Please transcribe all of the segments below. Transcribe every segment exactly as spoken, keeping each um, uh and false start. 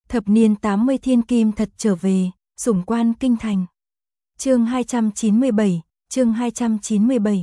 Thập niên tám mươi thiên kim thật trở về, sủng quan kinh thành. Chương hai trăm chín mươi bảy, chương hai trăm chín mươi bảy.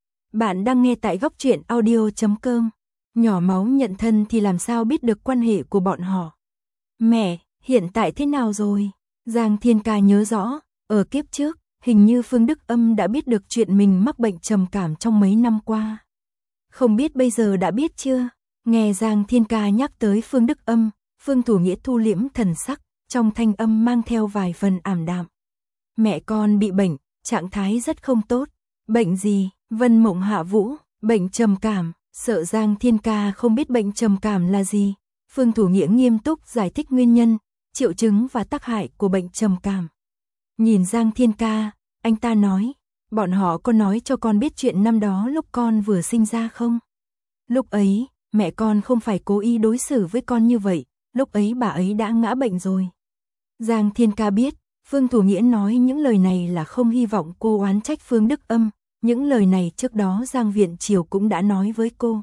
Bạn đang nghe tại góc truyện audio chấm com. Nhỏ máu nhận thân thì làm sao biết được quan hệ của bọn họ. Mẹ, hiện tại thế nào rồi? Giang Thiên Ca nhớ rõ, ở kiếp trước, hình như Phương Đức Âm đã biết được chuyện mình mắc bệnh trầm cảm trong mấy năm qua. Không biết bây giờ đã biết chưa? Nghe Giang Thiên Ca nhắc tới Phương Đức Âm, Phương Thủ Nghĩa thu liễm thần sắc, trong thanh âm mang theo vài phần ảm đạm. Mẹ con bị bệnh, trạng thái rất không tốt. Bệnh gì? Vân Mộng Hạ Vũ, bệnh trầm cảm. Sợ Giang Thiên Ca không biết bệnh trầm cảm là gì. Phương Thủ Nghĩa nghiêm túc giải thích nguyên nhân, triệu chứng và tác hại của bệnh trầm cảm. Nhìn Giang Thiên Ca, anh ta nói, bọn họ có nói cho con biết chuyện năm đó lúc con vừa sinh ra không? Lúc ấy, mẹ con không phải cố ý đối xử với con như vậy, lúc ấy bà ấy đã ngã bệnh rồi. Giang Thiên Ca biết, Phương Thủ Nghĩa nói những lời này là không hy vọng cô oán trách Phương Đức Âm, những lời này trước đó Giang Viện Triều cũng đã nói với cô.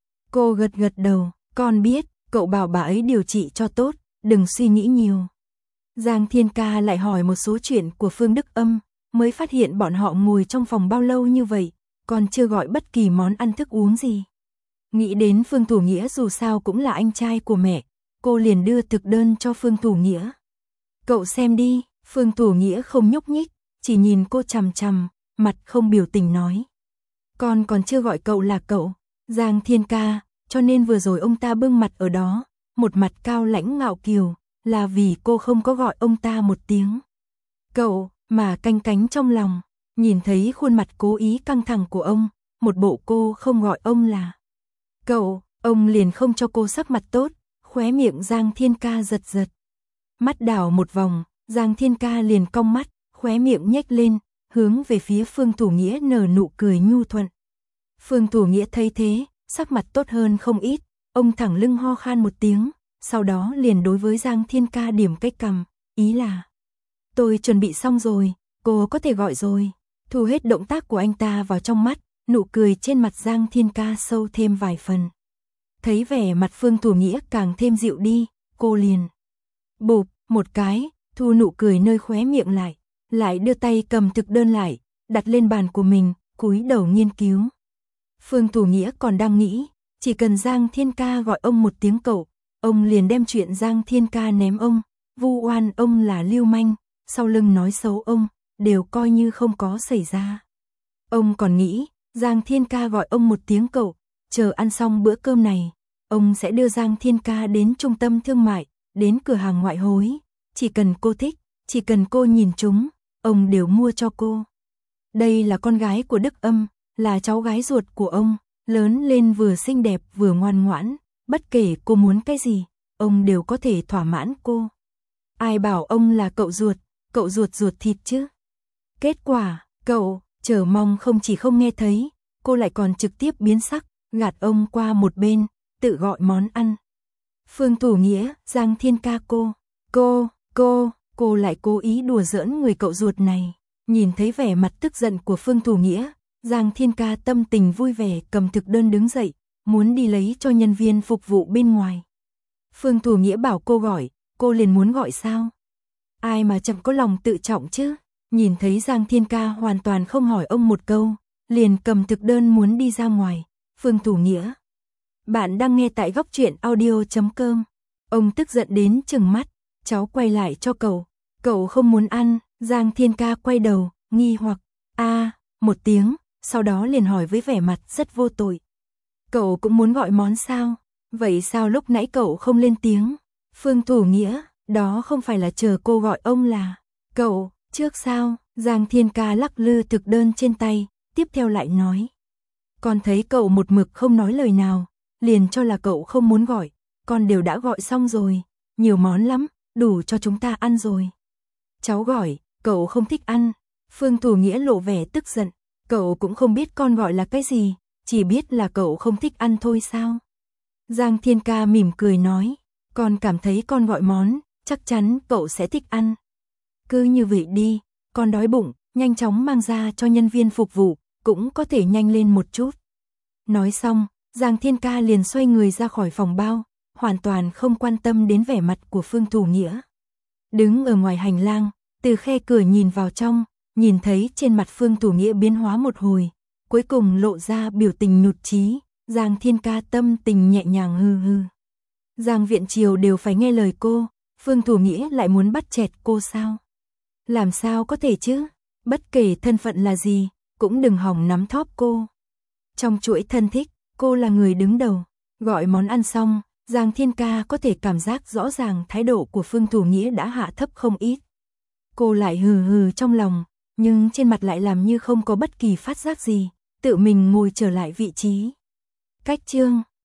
Cô gật gật đầu, con biết, cậu bảo bà ấy điều trị cho tốt, đừng suy nghĩ nhiều. Giang Thiên Ca lại hỏi một số chuyện của Phương Đức Âm, mới phát hiện bọn họ ngồi trong phòng bao lâu như vậy, còn chưa gọi bất kỳ món ăn thức uống gì. Nghĩ đến Phương Thủ Nghĩa dù sao cũng là anh trai của mẹ, cô liền đưa thực đơn cho Phương Thủ Nghĩa. Cậu xem đi, Phương Thủ Nghĩa không nhúc nhích, chỉ nhìn cô chằm chằm, mặt không biểu tình nói. Con còn chưa gọi cậu là cậu, Giang Thiên Ca, cho nên vừa rồi ông ta bưng mặt ở đó, một mặt cao lãnh ngạo kiều, là vì cô không có gọi ông ta một tiếng. Cậu, mà canh cánh trong lòng, nhìn thấy khuôn mặt cố ý căng thẳng của ông, một bộ cô không gọi ông là cậu, ông liền không cho cô sắc mặt tốt, khóe miệng Giang Thiên Ca giật giật. Mắt đảo một vòng, Giang Thiên Ca liền cong mắt, khóe miệng nhếch lên, hướng về phía Phương Thủ Nghĩa nở nụ cười nhu thuận. Phương Thủ Nghĩa thấy thế, sắc mặt tốt hơn không ít, ông thẳng lưng ho khan một tiếng, sau đó liền đối với Giang Thiên Ca điểm cái cằm, ý là tôi chuẩn bị xong rồi, cô có thể gọi rồi. Thu hết động tác của anh ta vào trong mắt, nụ cười trên mặt Giang Thiên Ca sâu thêm vài phần. Thấy vẻ mặt Phương Thủ Nghĩa càng thêm dịu đi, cô liền bụp một cái, thu nụ cười nơi khóe miệng lại, lại đưa tay cầm thực đơn lại, đặt lên bàn của mình, cúi đầu nghiên cứu. Phương Thủ Nghĩa còn đang nghĩ, chỉ cần Giang Thiên Ca gọi ông một tiếng cậu, ông liền đem chuyện Giang Thiên Ca ném ông, vu oan ông là lưu manh, sau lưng nói xấu ông, đều coi như không có xảy ra. Ông còn nghĩ, Giang Thiên Ca gọi ông một tiếng cậu, chờ ăn xong bữa cơm này, ông sẽ đưa Giang Thiên Ca đến trung tâm thương mại, đến cửa hàng ngoại hối, chỉ cần cô thích, chỉ cần cô nhìn chúng, ông đều mua cho cô. Đây là con gái của Đức Âm, là cháu gái ruột của ông, lớn lên vừa xinh đẹp vừa ngoan ngoãn, bất kể cô muốn cái gì, ông đều có thể thỏa mãn cô. Ai bảo ông là cậu ruột, cậu ruột ruột thịt chứ. Kết quả, cậu, chờ mong không chỉ không nghe thấy, cô lại còn trực tiếp biến sắc, gạt ông qua một bên, tự gọi món ăn. Phương Thủ Nghĩa, Giang Thiên Ca cô, cô, cô, cô lại cố ý đùa giỡn người cậu ruột này. Nhìn thấy vẻ mặt tức giận của Phương Thủ Nghĩa, Giang Thiên Ca tâm tình vui vẻ cầm thực đơn đứng dậy, muốn đi lấy cho nhân viên phục vụ bên ngoài. Phương Thủ Nghĩa bảo cô gọi, cô liền muốn gọi sao? Ai mà chẳng có lòng tự trọng chứ? Nhìn thấy Giang Thiên Ca hoàn toàn không hỏi ông một câu, liền cầm thực đơn muốn đi ra ngoài. Phương Thủ Nghĩa, bạn đang nghe tại góc truyện audio chấm com. Ông tức giận đến trừng mắt, cháu quay lại cho cậu, cậu không muốn ăn. Giang Thiên Ca quay đầu, nghi hoặc, a à, một tiếng, sau đó liền hỏi với vẻ mặt rất vô tội. Cậu cũng muốn gọi món sao? Vậy sao lúc nãy cậu không lên tiếng? Phương Thủ Nghĩa, đó không phải là chờ cô gọi ông là cậu, trước sao? Giang Thiên Ca lắc lư thực đơn trên tay, tiếp theo lại nói. Con thấy cậu một mực không nói lời nào, liền cho là cậu không muốn gọi, con đều đã gọi xong rồi, nhiều món lắm, đủ cho chúng ta ăn rồi. Cháu gọi, cậu không thích ăn. Phương Thủ Nghĩa lộ vẻ tức giận, cậu cũng không biết con gọi là cái gì, chỉ biết là cậu không thích ăn thôi sao? Giang Thiên Ca mỉm cười nói, con cảm thấy con gọi món, chắc chắn cậu sẽ thích ăn. Cứ như vậy đi, con đói bụng, nhanh chóng mang ra cho nhân viên phục vụ, cũng có thể nhanh lên một chút. Nói xong, Giang Thiên Ca liền xoay người ra khỏi phòng bao, hoàn toàn không quan tâm đến vẻ mặt của Phương Thủ Nghĩa. Đứng ở ngoài hành lang, từ khe cửa nhìn vào trong, nhìn thấy trên mặt Phương Thủ Nghĩa biến hóa một hồi, cuối cùng lộ ra biểu tình nhụt chí, Giang Thiên Ca tâm tình nhẹ nhàng hư hư. Giang Viện Triều đều phải nghe lời cô, Phương Thủ Nghĩa lại muốn bắt chẹt cô sao? Làm sao có thể chứ? Bất kể thân phận là gì, cũng đừng hỏng nắm thóp cô. Trong chuỗi thân thích, cô là người đứng đầu. Gọi món ăn xong, Giang Thiên Ca có thể cảm giác rõ ràng thái độ của Phương Thủ Nghĩa đã hạ thấp không ít. Cô lại hừ hừ trong lòng, nhưng trên mặt lại làm như không có bất kỳ phát giác gì, tự mình ngồi trở lại vị trí. Cách chương